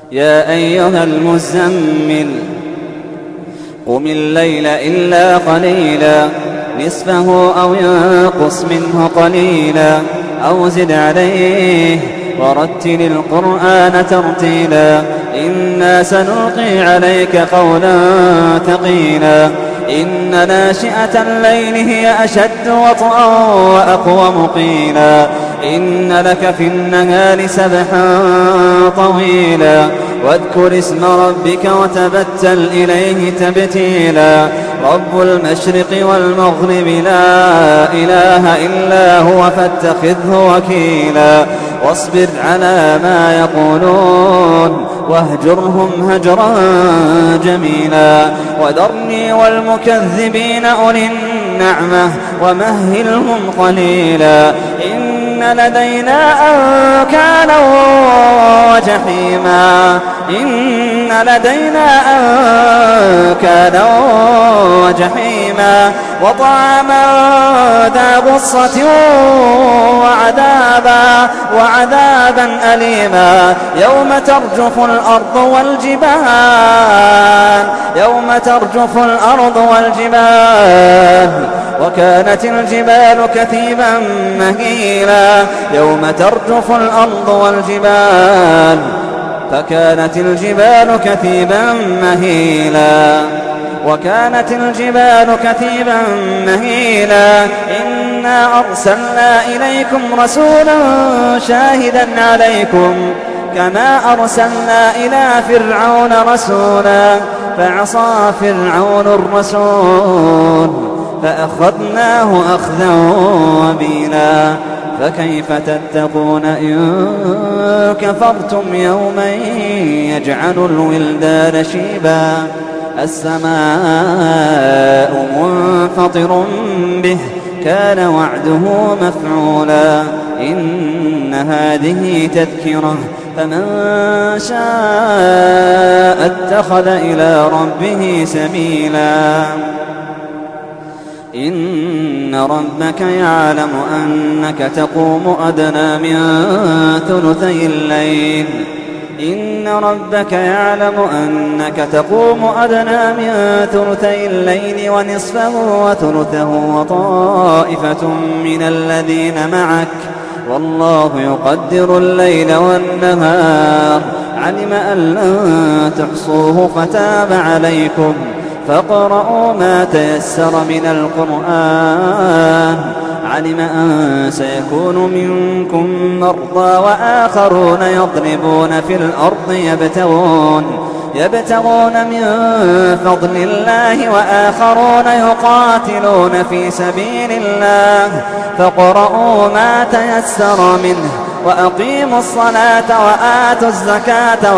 يا أيها المزمل قم الليل إلا قليلا نصفه أو ينقص منه قليلا أو زد عليه ورتل القرآن ترتيلا إنا سنلقي عليك قولا ثقيلا إن ناشئة الليل هي أشد وطئا وأقوم قيلا إن لك في النهار سبحا طويلا واذكر اسم ربك وتبتل إليه تبتيلا رب المشرق والمغرب لا إله إلا هو فاتخذه وكيلا واصبر على ما يقولون واهجرهم هجرا جميلا وذرني والمكذبين أولي النعمة ومهلهم قليلا إن لدينا أنكالا وجحيما إن لدينا أنكالا وجحيما وطعاما ذا غصة وعذابا أليما يوم ترجف الأرض والجبال وكانت الجبال كثيبا مهيلا يوم ترجف الأرض والجبال فكانت الجبال كثيبا مهيلا وكانت الجبال كثيبا مهيلا إنا أرسلنا إليكم رسولا شاهدا عليكم كما أرسلنا إلى فرعون رسولا فعصى فرعون الرسول فأخذناه أخذا وبيلا فكيف تتقون إن كفرتم يوما يجعل الولدان شيبا السماء منفطر به كان وعده مفعولا إن هذه تذكرة فمن شاء اتخذ إلى ربه سبيلا إن ربك يعلم أنك تقوم أدنى من ثلثي الليل إن ربك يعلم أنك تقوم أدنى من ثلثي الليل ونصفه وثلثه وطائفة من الذين معك والله يقدر الليل والنهار علم أن لن تحصوه فتاب عليكم فاقرؤوا ما تيسر من القرآن علم أن سيكون منكم مرضى وآخرون يضربون في الأرض يبتغون من فضل الله وآخرون يقاتلون في سبيل الله فاقرؤوا ما تيسر منه وأقيموا الصلاة وآتوا الزكاة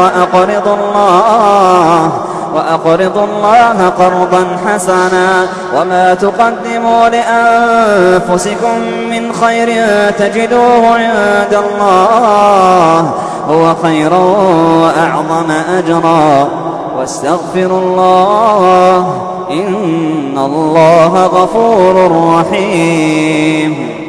وأقرضوا الله قرضا حسنا وما تقدموا لأنفسكم من خير تجدوه عند الله هو خيرا وأعظم أجرا واستغفروا الله إن الله غفور رحيم